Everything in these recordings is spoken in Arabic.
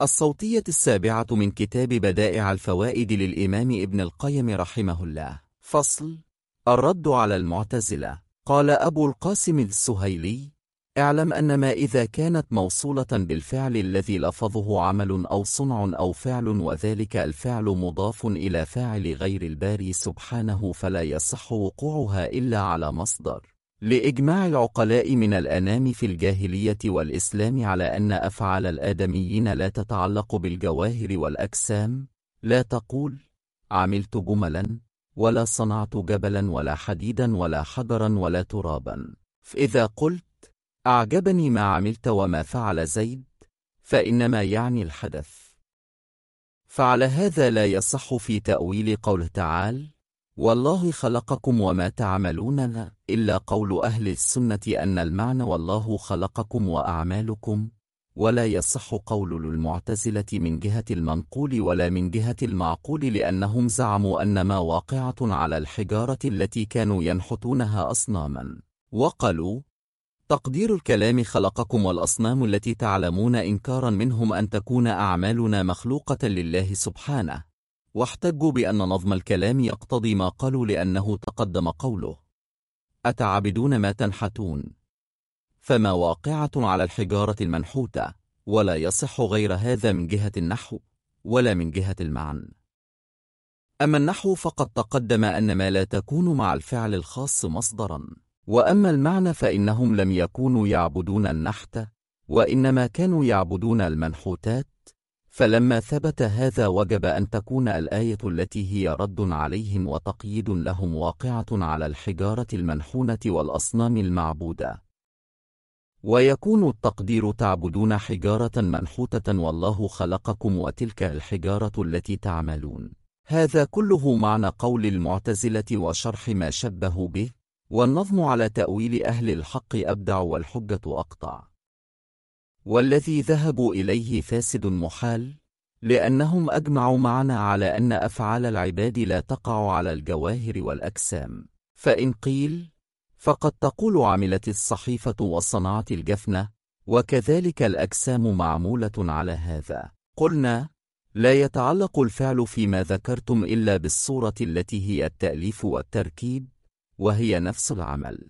الصوتية السابعة من كتاب بدائع الفوائد للإمام ابن القيم رحمه الله. فصل: الرد على المعتزلة. قال أبو القاسم السهيلي: اعلم أن ما إذا كانت موصولة بالفعل الذي لفظه عمل أو صنع أو فعل وذلك الفعل مضاف إلى فاعل غير الباري سبحانه فلا يصح وقوعها إلا على مصدر، لإجماع العقلاء من الأنام في الجاهلية والإسلام على أن أفعال الآدميين لا تتعلق بالجواهر والأجسام. لا تقول عملت جملا، ولا صنعت جبلا، ولا حديدا، ولا حجرا، ولا ترابا. فإذا قلت أعجبني ما عملت وما فعل زيد فإنما يعني الحدث. فعلى هذا لا يصح في تأويل قوله تعالى والله خلقكم وما تعملون إلا قول أهل السنة أن المعنى والله خلقكم وأعمالكم، ولا يصح قول المعتزلة من جهة المنقول ولا من جهة المعقول، لأنهم زعموا أن ما واقعة على الحجارة التي كانوا ينحتونها أصناما، وقالوا تقدير الكلام خلقكم والأصنام التي تعلمون إنكارا منهم أن تكون أعمالنا مخلوقة لله سبحانه، واحتجوا بأن نظم الكلام يقتضي ما قالوا لأنه تقدم قوله أتعبدون ما تنحتون، فما واقعة على الحجارة المنحوتة، ولا يصح غير هذا من جهة النحو ولا من جهة المعنى. أما النحو فقد تقدم أن ما لا تكون مع الفعل الخاص مصدرا، وأما المعنى فإنهم لم يكونوا يعبدون النحت وإنما كانوا يعبدون المنحوتات، فلما ثبت هذا وجب أن تكون الآية التي هي رد عليهم وتقييد لهم واقعة على الحجارة المنحونة والأصنام المعبودة، ويكون التقدير تعبدون حجارة منحوتة والله خلقكم وتلك الحجارة التي تعملون. هذا كله معنى قول المعتزلة وشرح ما شبهوا به، والنظم على تأويل أهل الحق أبدع والحجة أقطع، والذي ذهبوا إليه فاسد محال، لأنهم أجمعوا معنا على أن أفعال العباد لا تقع على الجواهر والأجسام. فإن قيل فقد تقول عملت الصحيفة وصنعت الجفنة، وكذلك الأجسام معمولة على هذا، قلنا لا يتعلق الفعل فيما ذكرتم إلا بالصورة التي هي التأليف والتركيب، وهي نفس العمل.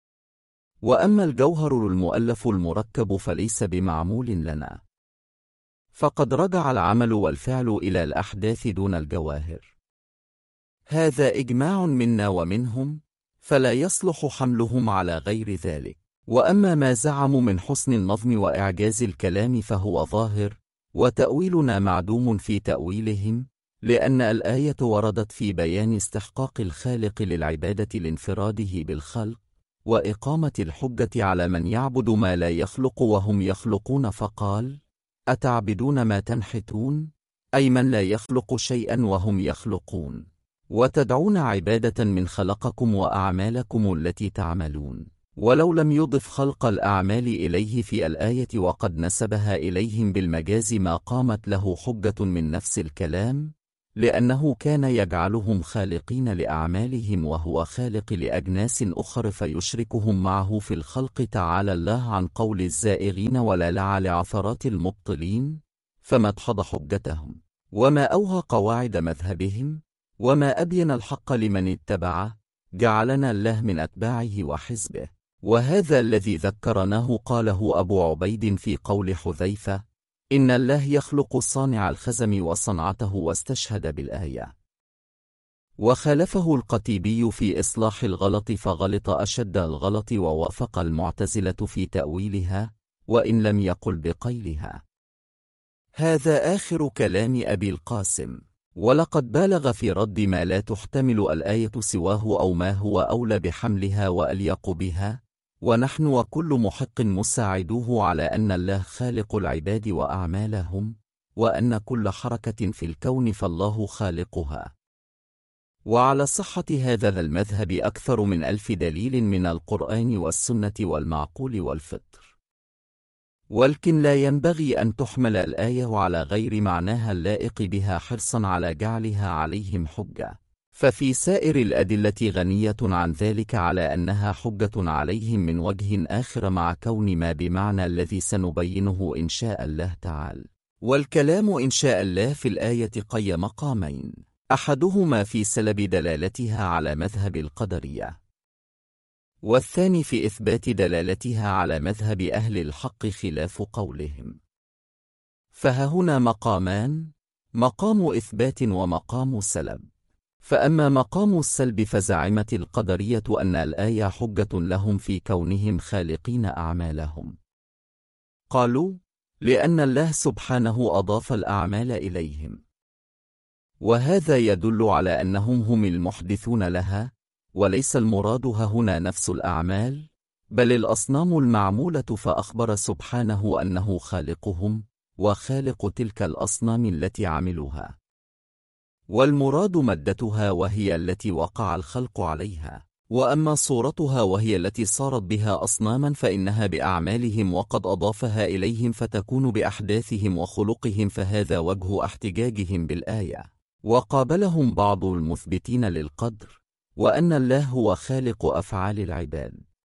وأما الجوهر المؤلف المركب فليس بمعمول لنا، فقد رجع العمل والفعل إلى الأحداث دون الجواهر. هذا إجماع منا ومنهم، فلا يصلح حملهم على غير ذلك. وأما ما زعموا من حسن النظم وإعجاز الكلام فهو ظاهر، وتأويلنا معدوم في تأويلهم، لأن الآية وردت في بيان استحقاق الخالق للعبادة لانفراده بالخلق، وإقامة الحجة على من يعبد ما لا يخلق وهم يخلقون، فقال أتعبدون ما تنحتون، أي من لا يخلق شيئا وهم يخلقون، وتدعون عبادة من خلقكم وأعمالكم التي تعملون. ولو لم يضف خلق الأعمال إليه في الآية وقد نسبها إليهم بالمجاز ما قامت له حجة من نفس الكلام، لأنه كان يجعلهم خالقين لأعمالهم وهو خالق لأجناس أخر فيشركهم معه في الخلق تعالى الله عن قول الزائغين ولا لع لعثرات المبطلين، فما اتحض حجتهم وما أوهى قواعد مذهبهم وما أبين الحق لمن اتبعه، جعلنا الله من أتباعه وحزبه. وهذا الذي ذكرناه قاله أبو عبيد في قول حذيفة إن الله يخلق صانع الخزم وصنعته، واستشهد بالآية. وخالفه القتيبي في إصلاح الغلط فغلط أشد الغلط، ووافق المعتزلة في تأويلها وإن لم يقل بقيلها. هذا آخر كلام أبي القاسم، ولقد بالغ في رد ما لا تحتمل الآية سواه أو ما هو أولى بحملها وأليق بها، ونحن وكل محق مساعدوه على أن الله خالق العباد وأعمالهم، وأن كل حركة في الكون فالله خالقها. وعلى صحة هذا المذهب أكثر من 1000 دليل من القرآن والسنة والمعقول والفطر، ولكن لا ينبغي أن تحمل الآية على غير معناها اللائق بها حرصا على جعلها عليهم حجة، ففي سائر الأدلة غنية عن ذلك على أنها حجة عليهم من وجه آخر، مع كون ما بمعنى الذي سنبينه إن شاء الله تعالى. والكلام إن شاء الله في الآية قي مقامين، أحدهما في سلب دلالتها على مذهب القدرية، والثاني في إثبات دلالتها على مذهب أهل الحق خلاف قولهم. فهنا مقامان، مقام إثبات ومقام سلب. فأما مقام السلب فزعمت القدرية أن الآية حجة لهم في كونهم خالقين أعمالهم. قالوا لأن الله سبحانه أضاف الأعمال إليهم، وهذا يدل على أنهم هم المحدثون لها، وليس المراد هنا نفس الأعمال بل الأصنام المعمولة، فأخبر سبحانه أنه خالقهم وخالق تلك الأصنام التي عملوها، والمراد مادتها وهي التي وقع الخلق عليها، وأما صورتها وهي التي صارت بها أصناما فإنها بأعمالهم وقد أضافها إليهم فتكون بأحداثهم وخلقهم، فهذا وجه احتجاجهم بالآية. وقابلهم بعض المثبتين للقدر وأن الله هو خالق أفعال العباد،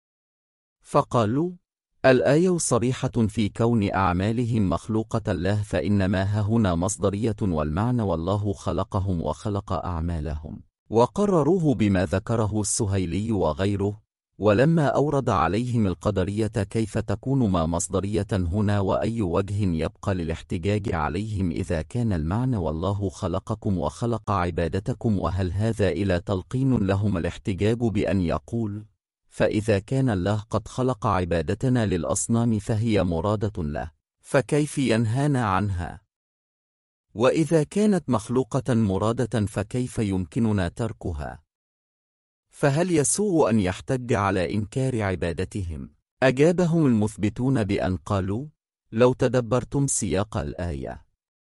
فقالوا الآية صريحة في كون أعمالهم مخلوقة له، فإنما هنا مصدرية والمعنى والله خلقهم وخلق أعمالهم، وقرروه بما ذكره السهيلي وغيره. ولما أورد عليهم القدرية كيف تكون ما مصدرية هنا وأي وجه يبقى للاحتجاج عليهم إذا كان المعنى والله خلقكم وخلق عبادتكم، وهل هذا إلى تلقين لهم الاحتجاج بأن يقول فإذا كان الله قد خلق عبادتنا للأصنام فهي مرادة له فكيف ينهانا عنها؟ وإذا كانت مخلوقة مرادة فكيف يمكننا تركها؟ فهل يسوغ أن يحتج على إنكار عبادتهم؟ أجابهم المثبتون بأن قالوا لو تدبرتم سياق الآية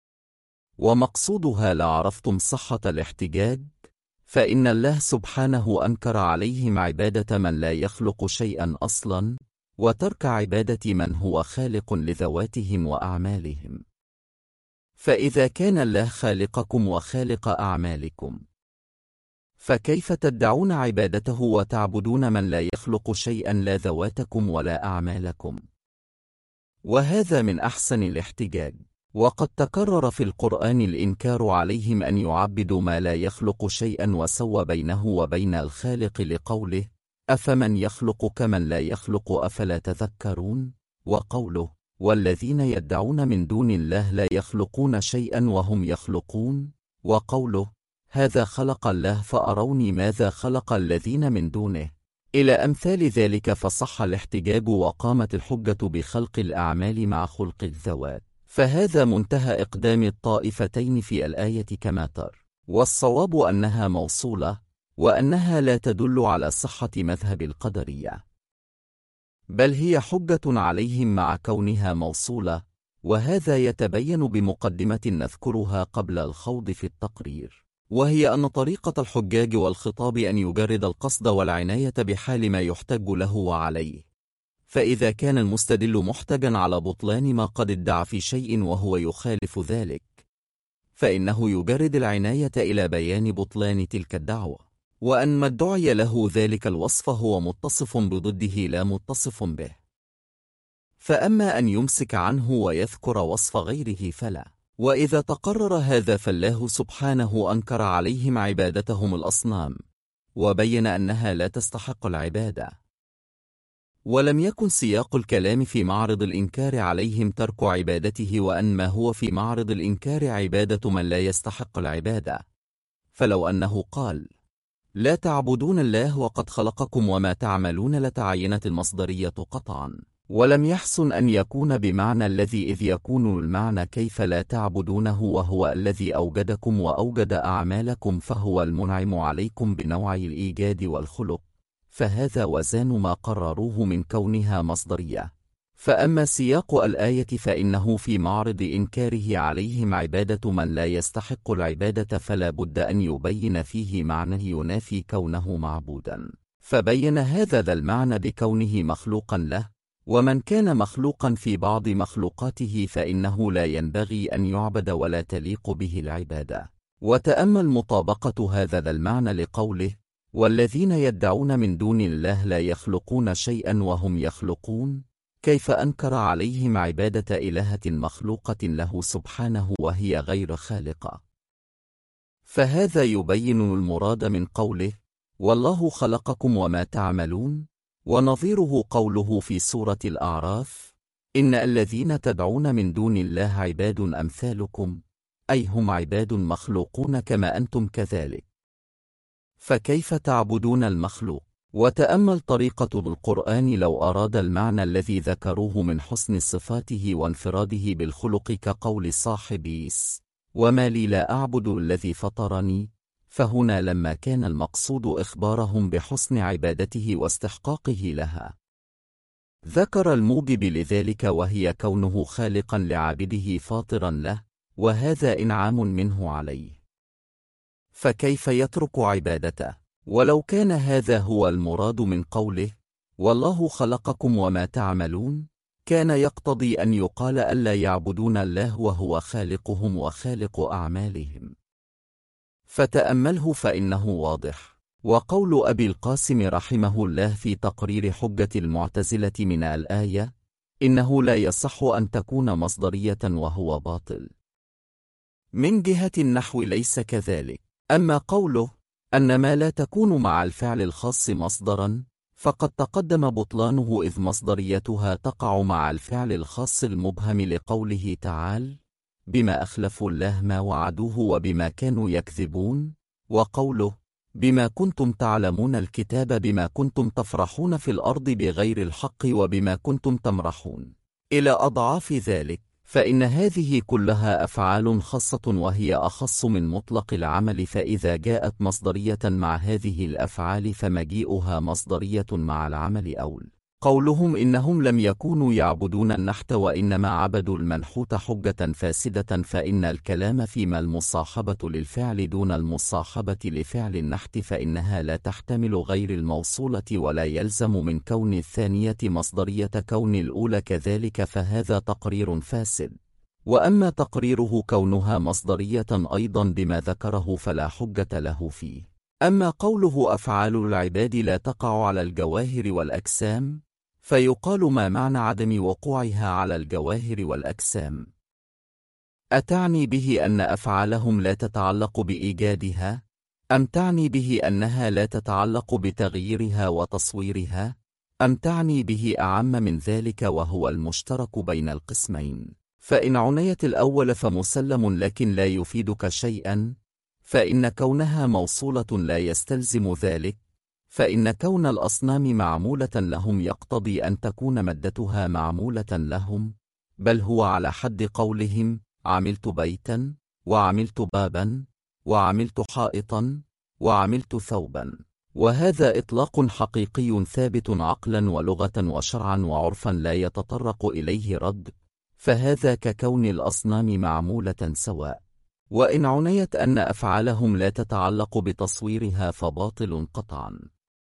ومقصودها لعرفتم صحة الاحتجاج، فإن الله سبحانه أنكر عليهم عبادة من لا يخلق شيئا أصلا وترك عبادة من هو خالق لذواتهم وأعمالهم. فإذا كان الله خالقكم وخالق أعمالكم فكيف تدعون عبادته وتعبدون من لا يخلق شيئا لا ذواتكم ولا أعمالكم؟ وهذا من أحسن الاحتجاج. وقد تكرر في القرآن الإنكار عليهم أن يعبدوا ما لا يخلق شيئا وسوى بينه وبين الخالق لقوله أفمن يخلق كمن لا يخلق أفلا تذكرون، وقوله والذين يدعون من دون الله لا يخلقون شيئا وهم يخلقون، وقوله هذا خلق الله فأروني ماذا خلق الذين من دونه، إلى أمثال ذلك. فصح الاحتجاج وقامت الحجة بخلق الأعمال مع خلق الذوات، فهذا منتهى إقدام الطائفتين في الآية كما تر. والصواب أنها موصولة وأنها لا تدل على صحة مذهب القدرية، بل هي حجة عليهم مع كونها موصولة، وهذا يتبين بمقدمة نذكرها قبل الخوض في التقرير، وهي أن طريقة الحجاج والخطاب أن يجرد القصد والعناية بحال ما يحتج له وعليه. فإذا كان المستدل محتجا على بطلان ما قد ادعى في شيء وهو يخالف ذلك، فإنه يجرد العناية إلى بيان بطلان تلك الدعوة، وأن ما ادعي له ذلك الوصف هو متصف بضده لا متصف به. فأما أن يمسك عنه ويذكر وصف غيره فلا. وإذا تقرر هذا فالله سبحانه أنكر عليهم عبادتهم الأصنام وبين أنها لا تستحق العبادة، ولم يكن سياق الكلام في معرض الإنكار عليهم ترك عبادته، وأن ما هو في معرض الإنكار عبادة من لا يستحق العبادة. فلو أنه قال لا تعبدون الله وقد خلقكم وما تعملون لتعينت المصدرية قطعا، ولم يحسن أن يكون بمعنى الذي، إذ يكون المعنى كيف لا تعبدونه وهو الذي أوجدكم وأوجد أعمالكم فهو المنعم عليكم بنوعي الإيجاد والخلق، فهذا وزان ما قرروه من كونها مصدرية. فأما سياق الآية فإنه في معرض إنكاره عليهم عبادة من لا يستحق العبادة، فلا بد أن يبين فيه معنى ينافي كونه معبودا، فبين هذا ذا المعنى بكونه مخلوقا له، ومن كان مخلوقا في بعض مخلوقاته فإنه لا ينبغي أن يعبد ولا تليق به العبادة. وتأمل مطابقة هذا ذا المعنى لقوله والذين يدعون من دون الله لا يخلقون شيئا وهم يخلقون، كيف أنكر عليهم عبادة إلهة مخلوقة له سبحانه وهي غير خالقة؟ فهذا يبين المراد من قوله: والله خلقكم وما تعملون، ونظيره قوله في سورة الأعراف: إن الذين تدعون من دون الله عباد أمثالكم، أي هم عباد مخلوقون كما أنتم كذلك. فكيف تعبدون المخلوق؟ وتأمل طريقة القرآن لو أراد المعنى الذي ذكروه من حسن صفاته وانفراده بالخلق كقول صاحب إيس: وما لي لا أعبد الذي فطرني، فهنا لما كان المقصود إخبارهم بحسن عبادته واستحقاقه لها، ذكر الموجب لذلك وهي كونه خالقا لعابده فاطرا له، وهذا إنعام منه عليه، فكيف يترك عبادته؟ ولو كان هذا هو المراد من قوله: والله خلقكم وما تعملون، كان يقتضي أن يقال ألا يعبدون الله وهو خالقهم وخالق أعمالهم. فتأمله فإنه واضح. وقول أبي القاسم رحمه الله في تقرير حجة المعتزلة من الآية: إنه لا يصح أن تكون مصدرية وهو باطل. من جهة النحو ليس كذلك. أما قوله أن ما لا تكون مع الفعل الخاص مصدرا، فقد تقدم بطلانه إذ مصدريتها تقع مع الفعل الخاص المبهم لقوله تعالى: بما أخلفوا الله ما وعدوه وبما كانوا يكذبون، وقوله: بما كنتم تعلمون الكتاب بما كنتم تفرحون في الأرض بغير الحق وبما كنتم تمرحون، إلى أضعاف ذلك. فإن هذه كلها أفعال خاصة وهي أخص من مطلق العمل، فإذا جاءت مصدرية مع هذه الأفعال فمجيئها مصدرية مع العمل أول. قولهم إنهم لم يكونوا يعبدون النحت وإنما عبدوا المنحوت حجة فاسدة، فإن الكلام فيما المصاحبة للفعل دون المصاحبة لفعل النحت فإنها لا تحتمل غير الموصولة، ولا يلزم من كون الثانية مصدرية كون الأولى كذلك، فهذا تقرير فاسد. وأما تقريره كونها مصدرية أيضا بما ذكره فلا حجة له فيه. أما قوله أفعال العباد لا تقع على الجواهر والأجسام، فيقال: ما معنى عدم وقوعها على الجواهر والأجسام؟ أتعني به أن أفعالهم لا تتعلق بإيجادها، أم تعني به أنها لا تتعلق بتغييرها وتصويرها، أم تعني به أعم من ذلك وهو المشترك بين القسمين؟ فإن عنيت الأول فمسلم لكن لا يفيدك شيئا، فإن كونها موصولة لا يستلزم ذلك، فإن كون الأصنام معمولة لهم يقتضي أن تكون مدتها معمولة لهم، بل هو على حد قولهم: عملت بيتا، وعملت بابا، وعملت حائطا، وعملت ثوبا. وهذا إطلاق حقيقي ثابت عقلا ولغة وشرعا وعرفا لا يتطرق إليه رد، فهذا ككون الأصنام معمولة سواء. وإن عنيت أن أفعالهم لا تتعلق بتصويرها فباطل قطعا،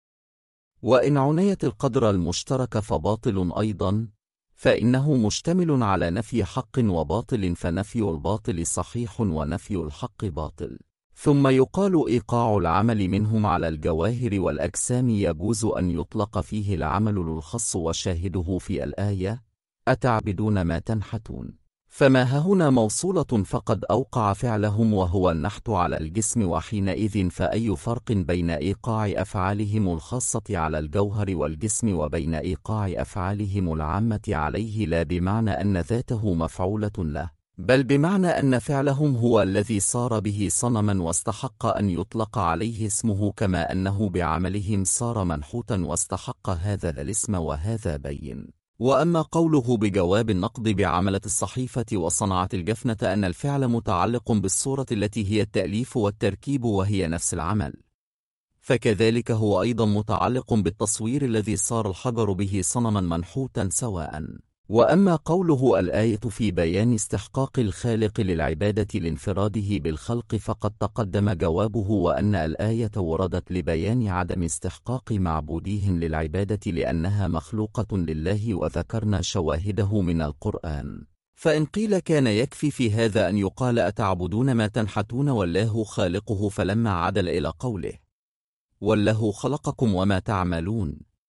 وإن عنيت القدر المشترك فباطل أيضا، فإنه مشتمل على نفي حق وباطل، فنفي الباطل صحيح ونفي الحق باطل. ثم يقال: إيقاع العمل منهم على الجواهر والأجسام يجوز أن يطلق فيه العمل الخاص، وشاهده في الآية: أتعبدون ما تنحتون، فما هنا موصولة فقد أوقع فعلهم وهو النحت على الجسم، وحينئذ فأي فرق بين إيقاع أفعالهم الخاصة على الجوهر والجسم وبين إيقاع أفعالهم العامة عليه، لا بمعنى أن ذاته مفعولة له، بل بمعنى أن فعلهم هو الذي صار به صنما واستحق أن يطلق عليه اسمه، كما أنه بعملهم صار منحوتا واستحق هذا الاسم، وهذا بين. وأما قوله بجواب النقد بعملة الصحيفة وصنعة الجفنة أن الفعل متعلق بالصورة التي هي التأليف والتركيب وهي نفس العمل، فكذلك هو أيضا متعلق بالتصوير الذي صار الحجر به صنما منحوتا سواء. وأما قوله الآية في بيان استحقاق الخالق للعبادة لانفراده بالخلق فقد تقدم جوابه، وأن الآية وردت لبيان عدم استحقاق معبوديهم للعبادة لأنها مخلوقة لله، وذكرنا شواهده من القرآن. فإن قيل كان يكفي في هذا أن يقال: أتعبدون ما تنحتون والله خالقه، فلما عدل إلى قوله: والله خلقكم وما تعملون،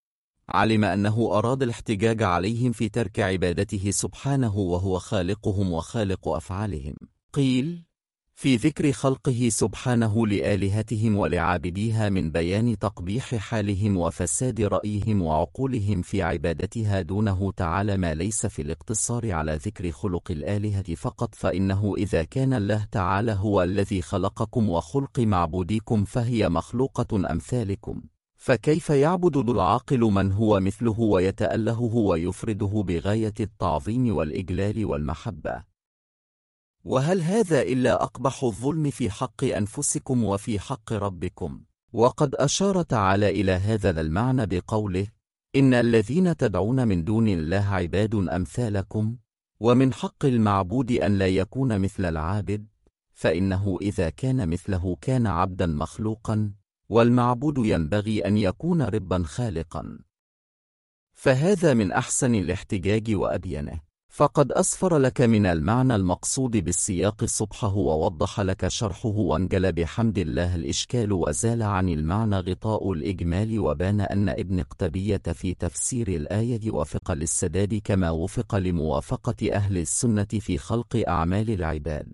علم أنه أراد الاحتجاج عليهم في ترك عبادته سبحانه وهو خالقهم وخالق أفعالهم. قيل في ذكر خلقه سبحانه لآلهتهم ولعابديها من بيان تقبيح حالهم وفساد رأيهم وعقولهم في عبادتها دونه تعالى، ما ليس في الاقتصار على ذكر خلق الآلهة فقط، فإنه إذا كان الله تعالى هو الذي خلقكم وخلق معبوديكم فهي مخلوقة أمثالكم، فكيف يعبد ذو العاقل من هو مثله ويتألهه ويفرده بغاية التعظيم والإجلال والمحبة؟ وهل هذا إلا أقبح الظلم في حق أنفسكم وفي حق ربكم؟ وقد أشار تعالى إلى هذا المعنى بقوله: إن الذين تدعون من دون الله عباد أمثالكم، ومن حق المعبود أن لا يكون مثل العابد، فإنه إذا كان مثله كان عبدا مخلوقا، والمعبود ينبغي أن يكون ربا خالقا. فهذا من أحسن الاحتجاج وأبينه، فقد أسفر لك من المعنى المقصود بالسياق صبحه ووضح لك شرحه، وانجل بحمد الله الإشكال وزال عن المعنى غطاء الإجمال، وبان أن ابن قتبية في تفسير الآية وفق للسداد كما وفق لموافقة أهل السنة في خلق أعمال العباد.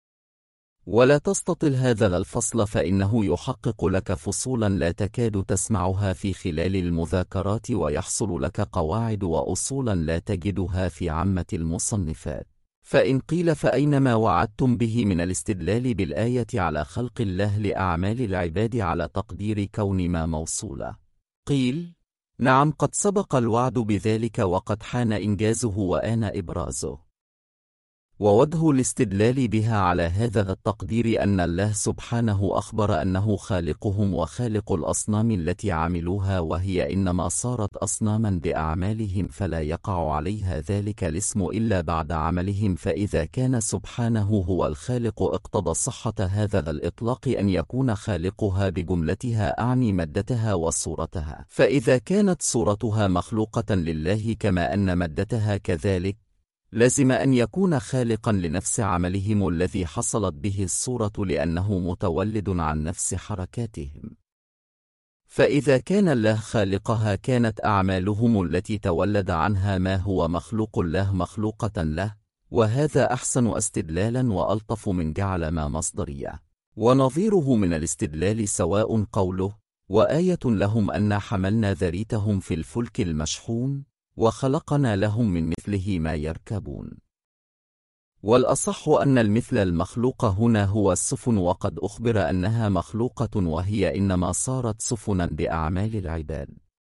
ولا تستطل هذا الفصل فإنه يحقق لك فصولا لا تكاد تسمعها في خلال المذاكرات، ويحصل لك قواعد وأصولا لا تجدها في عامة المصنفات. فإن قيل فأين ما وعدتم به من الاستدلال بالآية على خلق الله لأعمال العباد على تقدير كون ما موصولا؟ قيل نعم، قد سبق الوعد بذلك وقد حان إنجازه وآن إبرازه. ووجه الاستدلال بها على هذا التقدير أن الله سبحانه أخبر أنه خالقهم وخالق الأصنام التي عملوها، وهي إنما صارت أصناما بأعمالهم فلا يقع عليها ذلك الاسم إلا بعد عملهم، فإذا كان سبحانه هو الخالق اقتضى صحة هذا الإطلاق أن يكون خالقها بجملتها، أعني مادتها وصورتها، فإذا كانت صورتها مخلوقة لله كما أن مادتها كذلك، لازم أن يكون خالقا لنفس عملهم الذي حصلت به الصورة، لأنه متولد عن نفس حركاتهم. فإذا كان الله خالقها كانت أعمالهم التي تولد عنها ما هو مخلوق الله مخلوقة له، وهذا أحسن استدلالا وألطف من جعل ما مصدرية. ونظيره من الاستدلال سواء قوله: وآية لهم أنا حملنا ذريتهم في الفلك المشحون وخلقنا لهم من مثله ما يركبون. والأصح أن المثل المخلوق هنا هو السفن، وقد أخبر أنها مخلوقة وهي إنما صارت سفنا بأعمال العباد.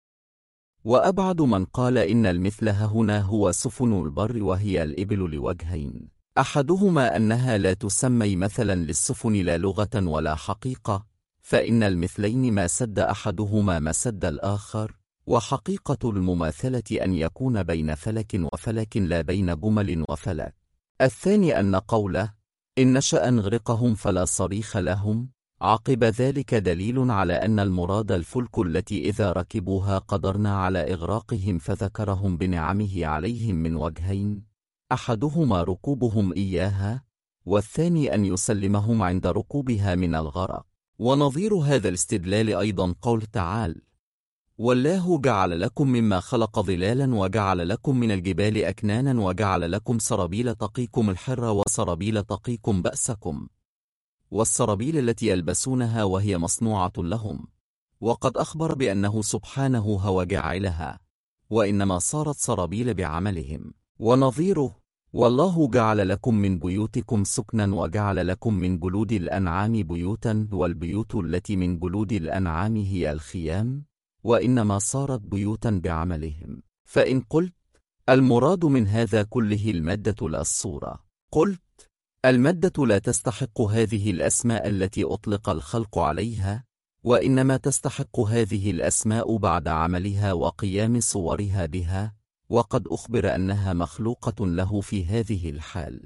وأبعد من قال إن المثل هنا هو سفن البر وهي الإبل لوجهين: أحدهما أنها لا تسمي مثلا للسفن لا لغة ولا حقيقة، فإن المثلين ما سد أحدهما مسد الآخر، وحقيقة المماثلة أن يكون بين فلك وفلك لا بين جمل وفلك. الثاني أن قوله: إن نشأ نغرقهم فلا صريخ لهم، عقب ذلك دليل على أن المراد الفلك التي إذا ركبوها قدرنا على إغراقهم، فذكرهم بنعمه عليهم من وجهين: أحدهما ركوبهم إياها، والثاني أن يسلمهم عند ركوبها من الغرق. ونظير هذا الاستدلال أيضا قول تعالى: والله جعل لكم مما خلق ظلالا وجعل لكم من الجبال أكنانا وجعل لكم سرابيل تقيكم الحر وسرابيل تقيكم بأسكم، والسرابيل التي يلبسونها وهي مصنوعة لهم. وقد أخبر بأنه سبحانه هو جاعلها، وإنما صارت سرابيل بعملهم. ونظيره: والله جعل لكم من بيوتكم سكنا وجعل لكم من جلود الأنعام بيوتا، والبيوت التي من جلود الأنعام هي الخيام، وإنما صارت بيوتا بعملهم. فإن قلت المراد من هذا كله المادة لا الصورة، قلت المادة لا تستحق هذه الأسماء التي أطلق الخلق عليها، وإنما تستحق هذه الأسماء بعد عملها وقيام صورها بها، وقد أخبر أنها مخلوقة له في هذه الحال.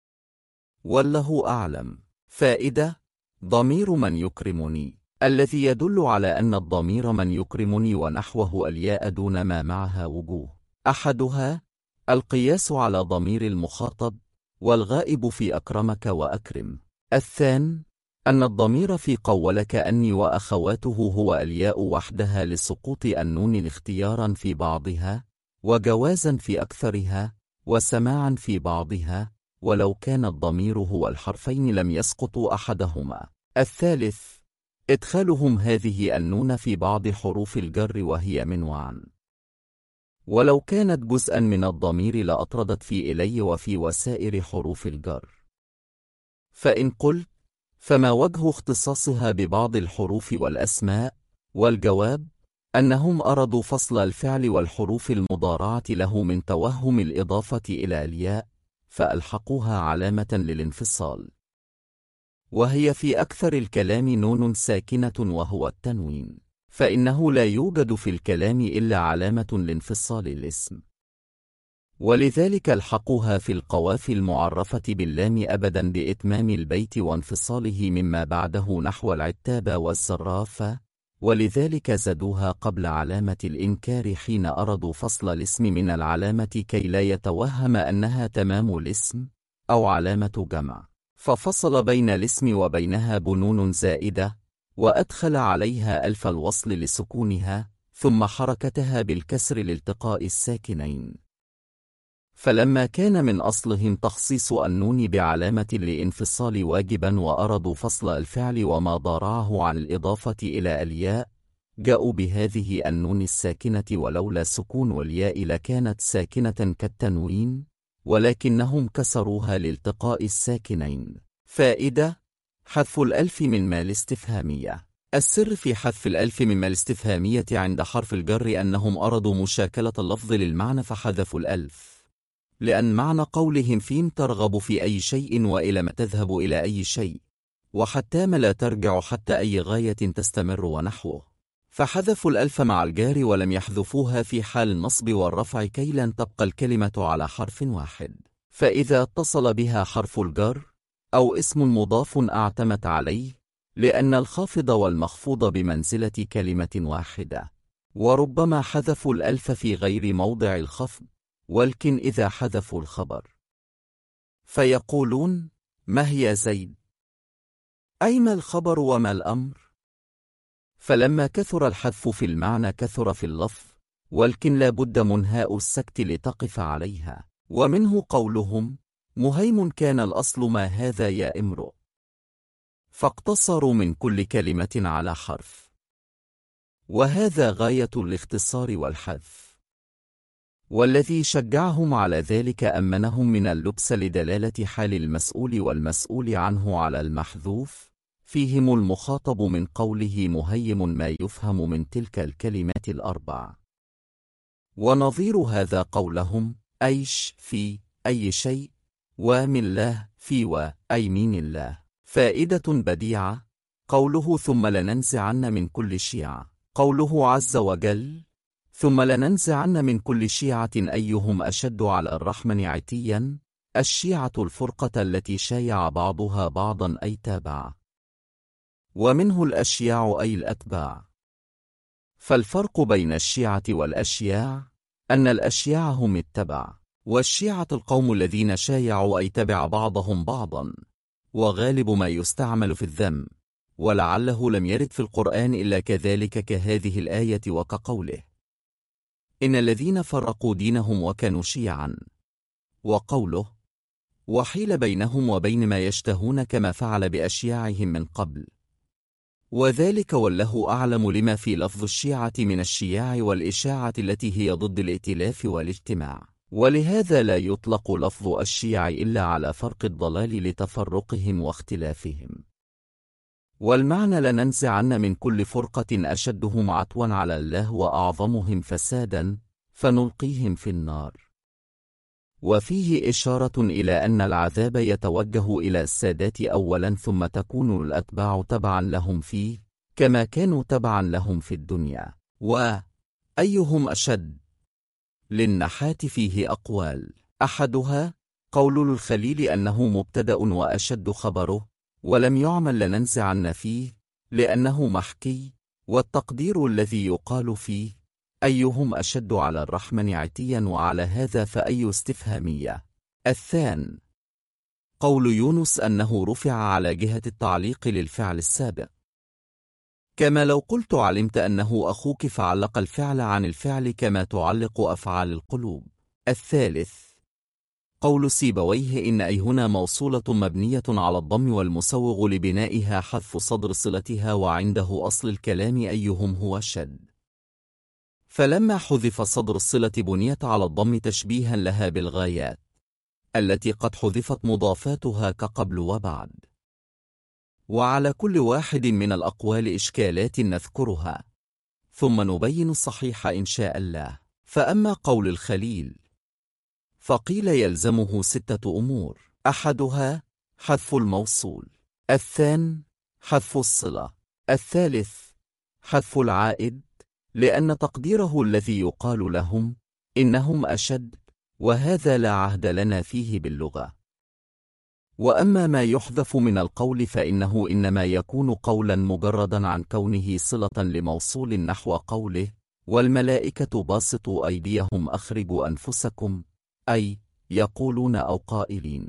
والله أعلم. فائدة: ضمير من يكرمني، الذي يدل على أن الضمير من يكرمني ونحوه الياء دون ما معها وجوه: أحدها القياس على ضمير المخاطب، والغائب في أكرمك وأكرم. الثاني أن الضمير في قولك أني وأخواته هو الياء وحدها لسقوط النون اختيارا في بعضها، وجوازا في أكثرها، وسماعا في بعضها، ولو كان الضمير هو الحرفين لم يسقط أحدهما. الثالث، إدخالهم هذه النون في بعض حروف الجر وهي منوعا، ولو كانت جزءا من الضمير لأطردت في إلي وفي وسائر حروف الجر. فإن قلت فما وجه اختصاصها ببعض الحروف والأسماء؟ والجواب أنهم أرادوا فصل الفعل والحروف المضارعة له من توهم الإضافة إلى الياء، فألحقوها علامة للانفصال، وهي في أكثر الكلام نون ساكنة وهو التنوين، فإنه لا يوجد في الكلام إلا علامة لانفصال الاسم، ولذلك الحقوها في القوافي المعرفة باللام أبدا لإتمام البيت وانفصاله مما بعده نحو العتاب والزرافة، ولذلك زادوها قبل علامة الإنكار حين أرادوا فصل الاسم من العلامة كي لا يتوهم أنها تمام الاسم أو علامة جمع، ففصل بين الاسم وبينها بنون زائدة، وأدخل عليها ألف الوصل لسكونها ثم حركتها بالكسر لالتقاء الساكنين. فلما كان من أصلهم تخصيص النون بعلامة لانفصال واجبا وأرادوا فصل الفعل وما ضارعه عن الإضافة إلى الياء، جاءوا بهذه النون الساكنة ولولا سكون الياء لكانت ساكنة كالتنوين، ولكنهم كسروها لالتقاء الساكنين. فائدة: حذف الألف من ما الاستفهامية. السر في حذف الألف من ما الاستفهامية عند حرف الجر أنهم أرادوا مشاكلة اللفظ للمعنى فحذفوا الألف، لأن معنى قولهم فيم ترغب في أي شيء وإلى ما تذهب إلى أي شيء، وحتى ما لا ترجع حتى أي غاية تستمر ونحوه، فحذفوا الألف مع الجار ولم يحذفوها في حال النصب والرفع كي لن تبقى الكلمة على حرف واحد، فإذا اتصل بها حرف الجر أو اسم مضاف أعتمت عليه، لأن الخافض والمخفوض بمنزلة كلمة واحدة، وربما حذفوا الألف في غير موضع الخفض، ولكن إذا حذفوا الخبر فيقولون ما هي زيد؟ أي ما الخبر وما الأمر؟ فلما كثر الحذف في المعنى كثر في اللفظ، ولكن لا بد منهاء السكت لتقف عليها، ومنه قولهم مهيم كان الأصل ما هذا يا امرؤ، فاقتصروا من كل كلمة على حرف، وهذا غاية الاختصار والحذف. والذي شجعهم على ذلك أمنهم من اللبس لدلالة حال المسؤول والمسؤول عنه على المحذوف، فيهم المخاطب من قوله مهيم ما يفهم من تلك الكلمات الأربع. ونظير هذا قولهم أيش في أي شيء، ومن الله في وأي من الله. فائدة بديعة: قوله ثم لننزعن من كل شيعة، قوله عز وجل ثم لننزعن من كل شيعة أيهم أشد على الرحمن عتيا، الشيعة الفرقة التي شايع بعضها بعضا أي تابع، ومنه الأشياع أي الأتباع. فالفرق بين الشيعة والأشياع أن الأشياع هم التبع، والشيعة القوم الذين شايعوا أي تبع بعضهم بعضا، وغالب ما يستعمل في الذم، ولعله لم يرد في القرآن إلا كذلك كهذه الآية وكقوله إن الذين فرقوا دينهم وكانوا شيعا، وقوله وحيل بينهم وبين ما يشتهون كما فعل بأشياعهم من قبل، وذلك والله أعلم لما في لفظ الشيعة من الشياع والإشاعة التي هي ضد الائتلاف والاجتماع، ولهذا لا يطلق لفظ الشيع إلا على فرق الضلال لتفرقهم واختلافهم. والمعنى لننزعن من كل فرقة أشدهم عتوا على الله وأعظمهم فسادا فنلقيهم في النار. وفيه إشارة إلى أن العذاب يتوجه إلى السادات أولا ثم تكون الأتباع تبعا لهم فيه كما كانوا تبعا لهم في الدنيا. وأيهم أشد للنحات فيه أقوال، أحدها قول الخليل أنه مبتدأ وأشد خبره، ولم يعمل لننزعن فيه لأنه محكي، والتقدير الذي يقال فيه أيهم أشد على الرحمن عتيا، وعلى هذا فأي استفهامية. الثان قول يونس أنه رفع على جهة التعليق للفعل السابق، كما لو قلت علمت أنه أخوك فعلق الفعل عن الفعل كما تعلق أفعال القلوب. الثالث قول سيبويه إن أي هنا موصولة مبنية على الضم والمسوغ لبنائها حذف صدر صلتها وعنده أصل الكلام أيهم هو شد، فلما حذف صدر الصلة بنيت على الضم تشبيها لها بالغايات التي قد حذفت مضافاتها كقبل وبعد. وعلى كل واحد من الأقوال إشكالات نذكرها ثم نبين الصحيح إن شاء الله. فأما قول الخليل فقيل يلزمه 6 أمور: أحدها حذف الموصول، الثاني حذف الصلة، الثالث حذف العائد لأن تقديره الذي يقال لهم إنهم أشد، وهذا لا عهد لنا فيه باللغة. وأما ما يحذف من القول فإنه إنما يكون قولا مجردا عن كونه صلة لموصول نحو قوله والملائكة باسطوا أيديهم أخرجوا أنفسكم، أي يقولون أو قائلين.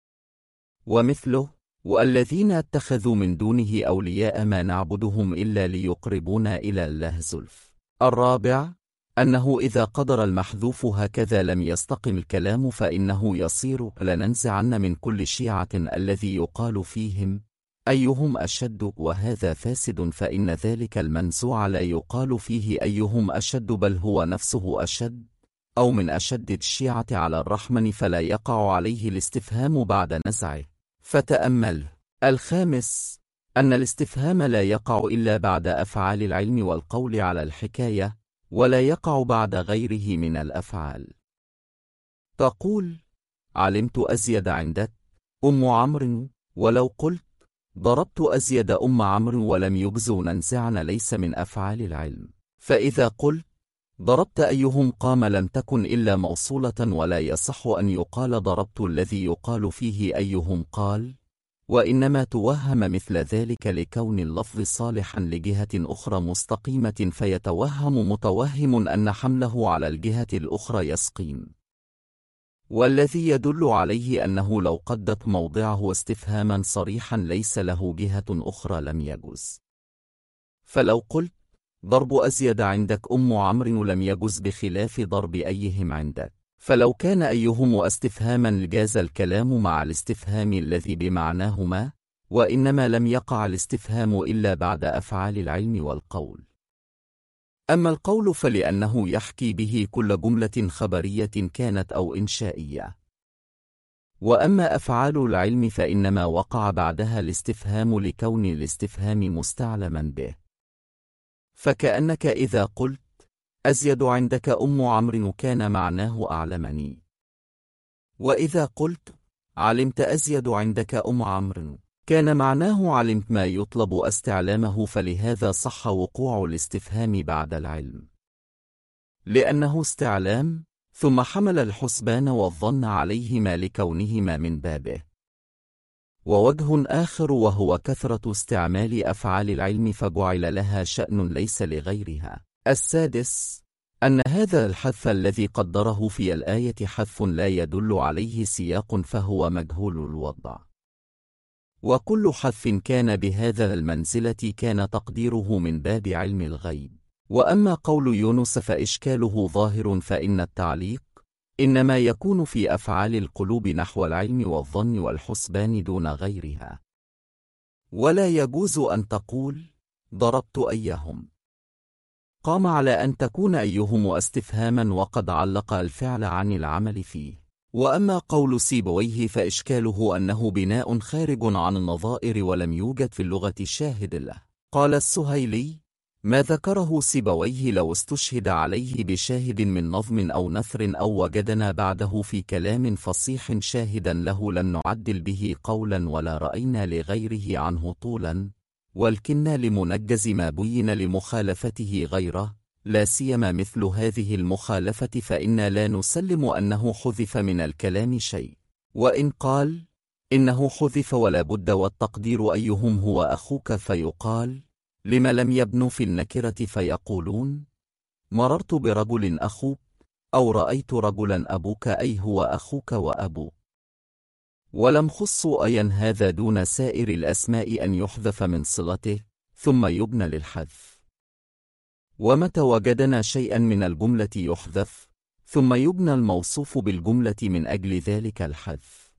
ومثله والذين اتخذوا من دونه أولياء ما نعبدهم إلا ليقربونا إلى الله زلف. الرابع أنه إذا قدر المحذوف هكذا لم يستقم الكلام فإنه يصير لننزعن من كل شيعة الذي يقال فيهم أيهم أشد، وهذا فاسد فإن ذلك المنزوع لا يقال فيه أيهم أشد بل هو نفسه أشد أو من أشد الشيعة على الرحمن فلا يقع عليه الاستفهام بعد نزعه. فتأمل. الخامس أن الاستفهام لا يقع إلا بعد أفعال العلم والقول على الحكاية ولا يقع بعد غيره من الأفعال. تقول علمت أزيد عندك أم عمرو، ولو قلت ضربت أزيد أم عمرو ولم يجزوا ننزعن ليس من أفعال العلم. فإذا قلت ضربت أيهم قام لم تكن إلا موصولة ولا يصح أن يقال ضربت الذي يقال فيه أيهم قال، وإنما توهم مثل ذلك لكون اللفظ صالحا لجهة أخرى مستقيمة فيتوهم متوهم أن حمله على الجهة الأخرى يسقيم، والذي يدل عليه أنه لو قدت موضعه استفهاما صريحا ليس له جهة أخرى لم يجوز. فلو قلت ضرب أزيد عندك أم عمرو لم يجوز بخلاف ضرب أيهم عندك، فلو كان أيهم استفهاما جاز الكلام مع الاستفهام الذي بمعناهما، وإنما لم يقع الاستفهام إلا بعد أفعال العلم والقول. أما القول فلأنه يحكي به كل جملة خبرية كانت أو إنشائية. وأما أفعال العلم فإنما وقع بعدها الاستفهام لكون الاستفهام مستعلما به. فكأنك إذا قلت أزيد عندك أم عمرو كان معناه أعلمني، وإذا قلت علمت أزيد عندك أم عمرو كان معناه علمت ما يطلب استعلامه، فلهذا صح وقوع الاستفهام بعد العلم لأنه استعلام، ثم حمل الحسبان والظن عليهما لكونهما من بابه. ووجه آخر وهو كثرة استعمال أفعال العلم فجعل لها شأن ليس لغيرها. السادس أن هذا الحذف الذي قدره في الآية حذف لا يدل عليه سياق فهو مجهول الوضع، وكل حذف كان بهذا المنزلة كان تقديره من باب علم الغيب. وأما قول يونس فإشكاله ظاهر، فإن التعليق إنما يكون في أفعال القلوب نحو العلم والظن والحسبان دون غيرها، ولا يجوز أن تقول ضربت أيهم. قام على أن تكون أيهم استفهاما وقد علق الفعل عن العمل فيه. وأما قول سيبويه فإشكاله أنه بناء خارج عن النظائر ولم يوجد في اللغة شاهد له. قال السهيلي ما ذكره سيبويه لو استشهد عليه بشاهد من نظم أو نثر أو وجدنا بعده في كلام فصيح شاهدا له لم نعدل به قولا ولا رأينا لغيره عنه طولا، ولكن لمنجز ما بين لمخالفته غيره، لا سيما مثل هذه المخالفة فإنا لا نسلم أنه حذف من الكلام شيء، وإن قال إنه حذف ولا بد والتقدير أيهم هو أخوك فيقال لما لم يبنوا في النكرة فيقولون مررت برجل أخوك أو رأيت رجلا أبوك أي هو أخوك وأبوك. ولم خصوا أيا هذا دون سائر الأسماء أن يحذف من صلته ثم يبنى للحذف. ومتى وجدنا شيئا من الجملة يحذف ثم يبنى الموصوف بالجملة من أجل ذلك الحذف،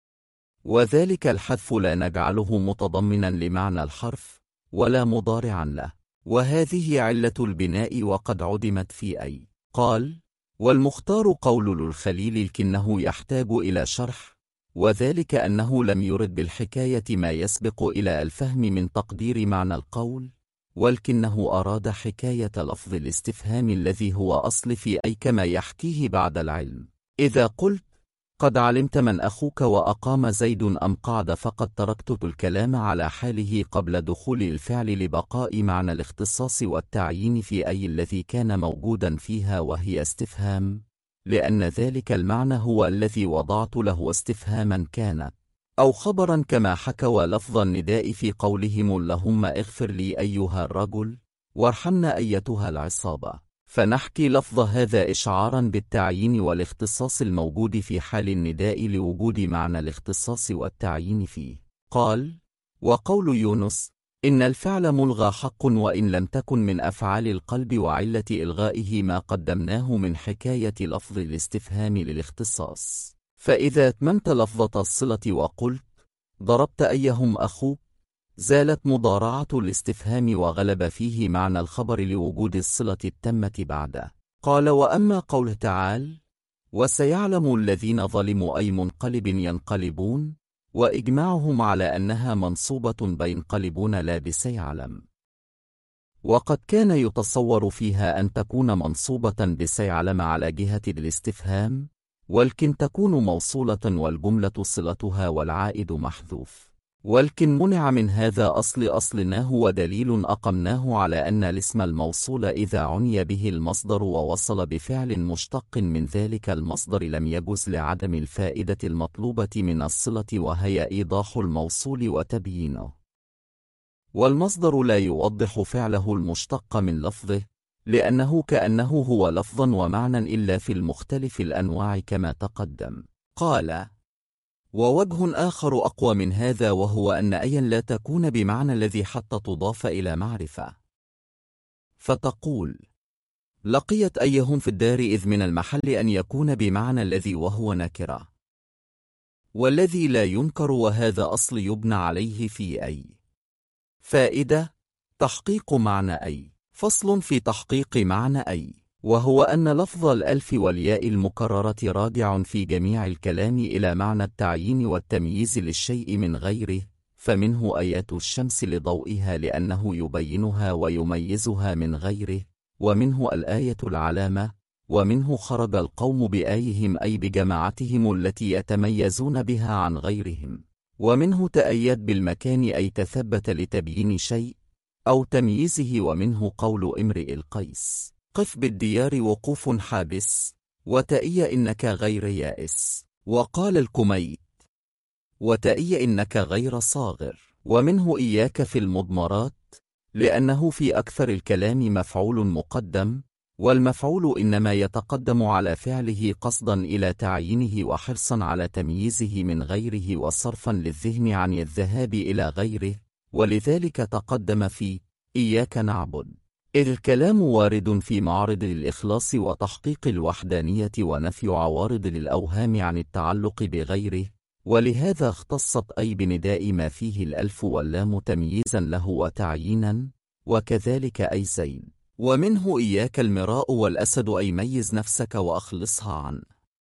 وذلك الحذف لا نجعله متضمنا لمعنى الحرف ولا مضارعا له، وهذه علة البناء وقد عدمت في أي. قال: والمختار قول الخليل لكنه يحتاج إلى شرح، وذلك أنه لم يرد بالحكاية ما يسبق إلى الفهم من تقدير معنى القول، ولكنه أراد حكاية لفظ الاستفهام الذي هو أصل في أي كما يحكيه بعد العلم. إذا قلت: قد علمت من أخوك وأقام زيد أم قعد، فقد تركت الكلام على حاله قبل دخول الفعل لبقاء معنى الاختصاص والتعيين في أي الذي كان موجودا فيها، وهي استفهام، لأن ذلك المعنى هو الذي وضعت له استفهاما كان أو خبرا، كما حكوا لفظ النداء في قولهم: اللهم اغفر لي أيها الرجل وارحمنا أيتها العصابة. فنحكي لفظ هذا إشعارا بالتعيين والاختصاص الموجود في حال النداء لوجود معنى الاختصاص والتعيين فيه. قال: وقول يونس: إن الفعل ملغى حق وإن لم تكن من أفعال القلب، وعلة إلغائه ما قدمناه من حكاية لفظ الاستفهام للاختصاص. فإذا أتممت لفظة الصلة وقلت: ضربت أيهم أخوك، زالت مضارعة الاستفهام وغلب فيه معنى الخبر لوجود الصلة التامة بعده. قال: وأما قوله تعالى: وسيعلم الذين ظلموا أي منقلب ينقلبون، وإجماعهم على أنها منصوبة بينقلبون لا بسيعلم، وقد كان يتصور فيها أن تكون منصوبة بسيعلم على جهة الاستفهام، ولكن تكون موصولة والجملة صلتها والعائد محذوف، ولكن منع من هذا أصلناه، ودليل أقمناه على أن الاسم الموصول إذا عني به المصدر ووصل بفعل مشتق من ذلك المصدر لم يجز لعدم الفائدة المطلوبة من الصلة، وهي إيضاح الموصول وتبيينه. والمصدر لا يوضح فعله المشتق من لفظه، لأنه كأنه هو لفظا ومعنى إلا في المختلف الأنواع كما تقدم. قال: ووجه آخر أقوى من هذا، وهو أن أيا لا تكون بمعنى الذي حتى تضاف إلى معرفة، فتقول: لقيت أيهم في الدار، إذ من المحل أن يكون بمعنى الذي وهو نكرة، والذي لا ينكر، وهذا أصل يبنى عليه في أي. فائدة: تحقيق معنى أي. فصل في تحقيق معنى أي، وهو أن لفظ الألف والياء المكررة راجع في جميع الكلام إلى معنى التعيين والتمييز للشيء من غيره، فمنه آيات الشمس لضوئها لأنه يبينها ويميزها من غيره، ومنه الآية العلامة، ومنه خرج القوم بآيهم أي بجماعتهم التي يتميزون بها عن غيرهم، ومنه تأيد بالمكان أي تثبت لتبيين شيء أو تمييزه، ومنه قول امرئ القيس: قف بالديار وقوف حابس، وتأي إنك غير يائس. وقال الكميت: وتأي إنك غير صاغر. ومنه إياك في المضمرات، لأنه في أكثر الكلام مفعول مقدم، والمفعول إنما يتقدم على فعله قصدا إلى تعيينه وحرصا على تمييزه من غيره وصرفا للذهن عن الذهاب إلى غيره، ولذلك تقدم في إياك نعبد، إذ الكلام وارد في معرض الإخلاص وتحقيق الوحدانية ونفي عوارض للأوهام عن التعلق بغيره، ولهذا اختصت أي بنداء ما فيه الألف واللام تمييزا له وتعيينا، وكذلك أي زين. ومنه إياك المراء والأسد أي ميز نفسك وأخلصها عنه.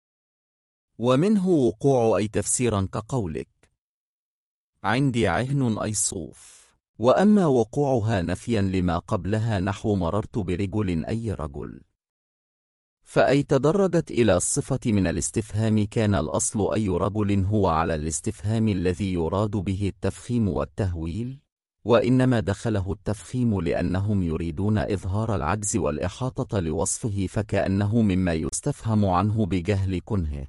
ومنه وقوع أي تفسيرا كقولك: عندي عهن أي صوف. وأما وقوعها نفيا لما قبلها نحو مررت برجل أي رجل، فأي تدرجت إلى الصفة من الاستفهام، كان الأصل أي رجل هو على الاستفهام الذي يراد به التفخيم والتهويل، وإنما دخله التفخيم لأنهم يريدون إظهار العجز والإحاطة لوصفه، فكأنه مما يستفهم عنه بجهل كنهه،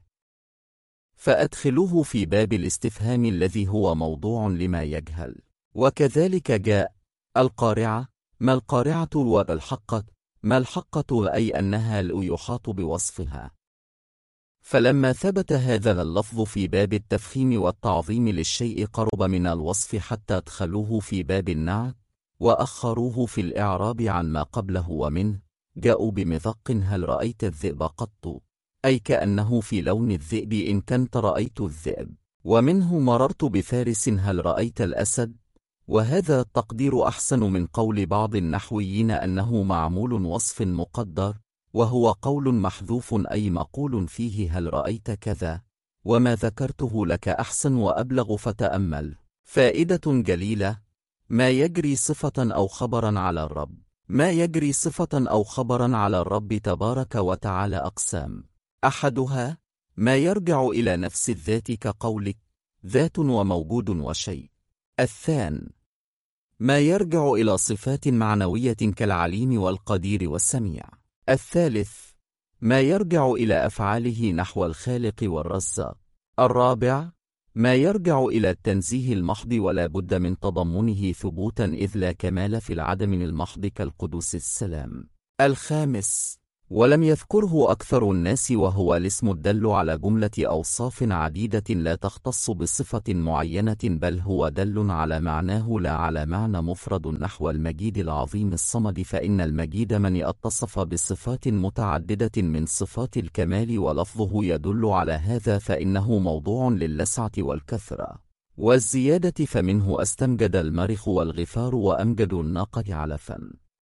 فأدخلوه في باب الاستفهام الذي هو موضوع لما يجهل. وكذلك جاء القارعة ما القارعة، والحقة ما الحقة، أي أنها لا يحاط بوصفها. فلما ثبت هذا اللفظ في باب التفخيم والتعظيم للشيء قرب من الوصف حتى ادخلوه في باب النعت وأخروه في الإعراب عن ما قبله ومنه جاءوا بمذق هل رأيت الذئب قط، أي كأنه في لون الذئب إن كنت رأيت الذئب. ومنه مررت بفارس هل رأيت الأسد، وهذا التقدير أحسن من قول بعض النحويين أنه معمول وصف مقدر، وهو قول محذوف أي مقول فيه هل رأيت كذا، وما ذكرته لك أحسن وأبلغ فتأمل. فائدة جليلة: ما يجري صفة أو خبرا على الرب. ما يجري صفة أو خبرا على الرب تبارك وتعالى أقسام: أحدها ما يرجع إلى نفس الذات كقولك ذات وموجود وشيء. الثاني ما يرجع إلى صفات معنوية كالعليم والقدير والسميع. الثالث ما يرجع إلى أفعاله نحو الخالق والرزاق. الرابع ما يرجع إلى التنزيه المحض ولا بد من تضمنه ثبوتا إذ لا كمال في العدم المحض كالقدوس السلام. الخامس ولم يذكره أكثر الناس وهو الاسم الدل على جملة أوصاف عديدة لا تختص بصفة معينة بل هو دل على معناه لا على معنى مفرد نحو المجيد العظيم الصمد، فإن المجيد من اتصف بصفات متعددة من صفات الكمال ولفظه يدل على هذا، فإنه موضوع للسعة والكثرة والزيادة، فمنه أستمجد المرخ والغفار وأمجد الناقة علفا.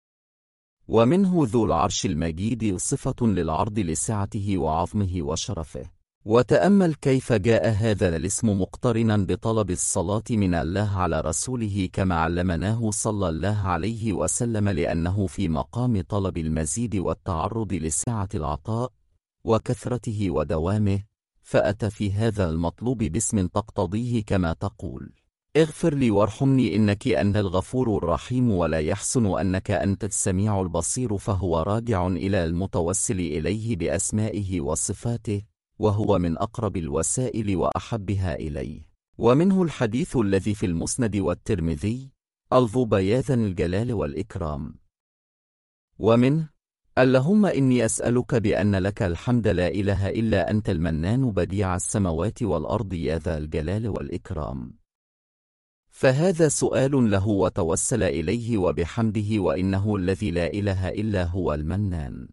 ومنه ذو العرش المجيد صفة للعرض لسعته وعظمه وشرفه. وتأمل كيف جاء هذا الاسم مقترنا بطلب الصلاة من الله على رسوله كما علمناه صلى الله عليه وسلم، لأنه في مقام طلب المزيد والتعرض لسعة العطاء وكثرته ودوامه، فأتى في هذا المطلوب باسم تقتضيه كما تقول اغفر لي وارحمني إنك أنت الغفور الرحيم، ولا يحسن أنك أنت السميع البصير، فهو راجع إلى المتوسل إليه بأسمائه وصفاته، وهو من أقرب الوسائل وأحبها إليه. ومنه الحديث الذي في المسند والترمذي ألظ بياذا الجلال والإكرام. ومنه اللهم إني أسألك بأن لك الحمد لا إله إلا أنت المنان بديع السماوات والأرض يا ذا الجلال والإكرام. فهذا سؤال له وتوسل إليه وبحمده، وإنه الذي لا إله إلا هو المنان،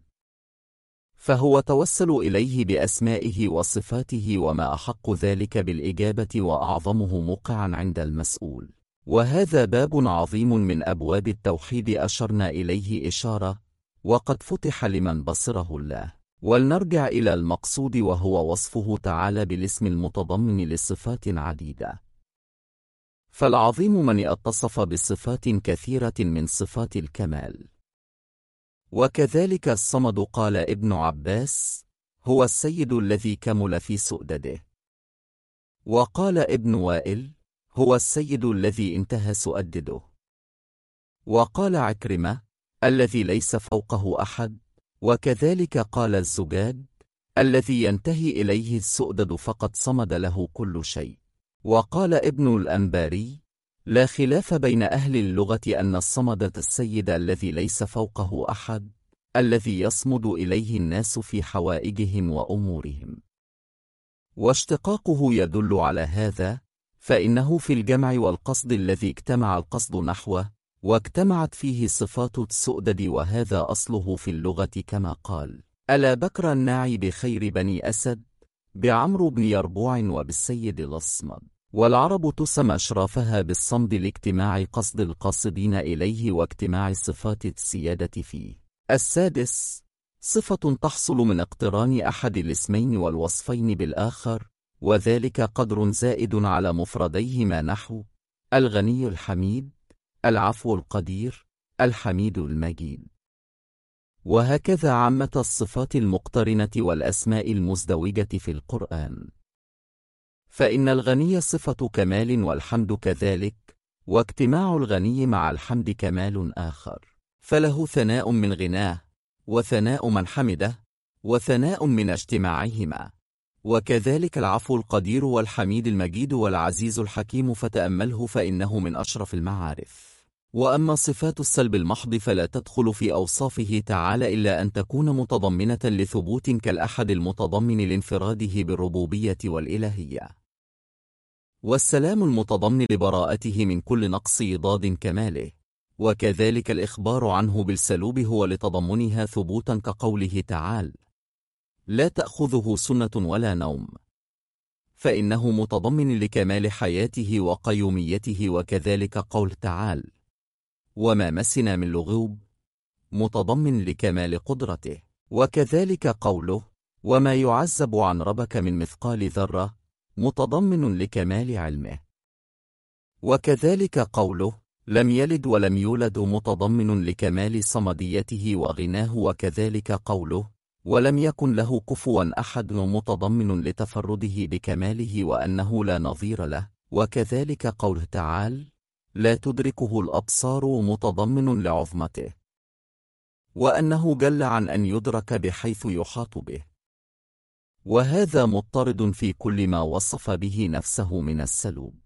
فهو توسل إليه بأسمائه وصفاته، وما أحق ذلك بالإجابة وأعظمه موقعا عند المسؤول. وهذا باب عظيم من أبواب التوحيد أشرنا إليه إشارة، وقد فتح لمن بصره الله. ولنرجع إلى المقصود، وهو وصفه تعالى بالاسم المتضمن لصفات عديدة. فالعظيم من اتصف بصفات كثيرة من صفات الكمال. وكذلك الصمد قال ابن عباس هو السيد الذي كمل في سؤدده. وقال ابن وائل هو السيد الذي انتهى سؤدده. وقال عكرمة الذي ليس فوقه أحد. وكذلك قال الزجاج الذي ينتهي إليه السؤدد فقد صمد له كل شيء. وقال ابن الأنباري لا خلاف بين أهل اللغة أن الصمد السيد الذي ليس فوقه أحد، الذي يصمد إليه الناس في حوائجهم وأمورهم. واشتقاقه يدل على هذا، فإنه في الجمع والقصد الذي اجتمع القصد نحوه، واجتمعت فيه صفات السؤدد، وهذا أصله في اللغة كما قال ألا بكر الناعي بخير بني أسد بعمرو بن يربوع وبالسيد الأصمد. والعرب تسم أشرافها بالصمد لاجتماع قصد القاصدين إليه واجتماع صفات السيادة فيه. السادس صفة تحصل من اقتران أحد الاسمين والوصفين بالآخر، وذلك قدر زائد على مفرديهما نحو الغني الحميد، العفو القدير، الحميد المجيد. وهكذا عامة الصفات المقترنة والأسماء المزدوجة في القرآن. فإن الغني صفة كمال والحمد كذلك، واجتماع الغني مع الحمد كمال آخر، فله ثناء من غناه، وثناء من حمده، وثناء من اجتماعهما. وكذلك العفو القدير والحميد المجيد والعزيز الحكيم، فتأمله فإنه من أشرف المعارف. وأما صفات السلب المحض فلا تدخل في أوصافه تعالى إلا أن تكون متضمنة لثبوت كالأحد المتضمن لانفراده بالربوبية والإلهية، والسلام المتضمن لبراءته من كل نقص ضاد كماله، وكذلك الإخبار عنه بالسلوب هو لتضمنها ثبوتا كقوله تعالى: لا تأخذه سنة ولا نوم، فإنه متضمن لكمال حياته وقيوميته، وكذلك قول تعالى: وما مسنا من لغوب، متضمن لكمال قدرته، وكذلك قوله: وما يعزب عن ربك من مثقال ذرة، متضمن لكمال علمه، وكذلك قوله: لم يلد ولم يولد، متضمن لكمال صمديته وغناه، وكذلك قوله: ولم يكن له كفوا أحد، متضمن لتفرده بكماله وأنه لا نظير له، وكذلك قوله تعالى: لا تدركه الأبصار، متضمن لعظمته، وأنه جل عن أن يدرك بحيث يحاط به، وهذا مضطرد في كل ما وصف به نفسه من السلوب.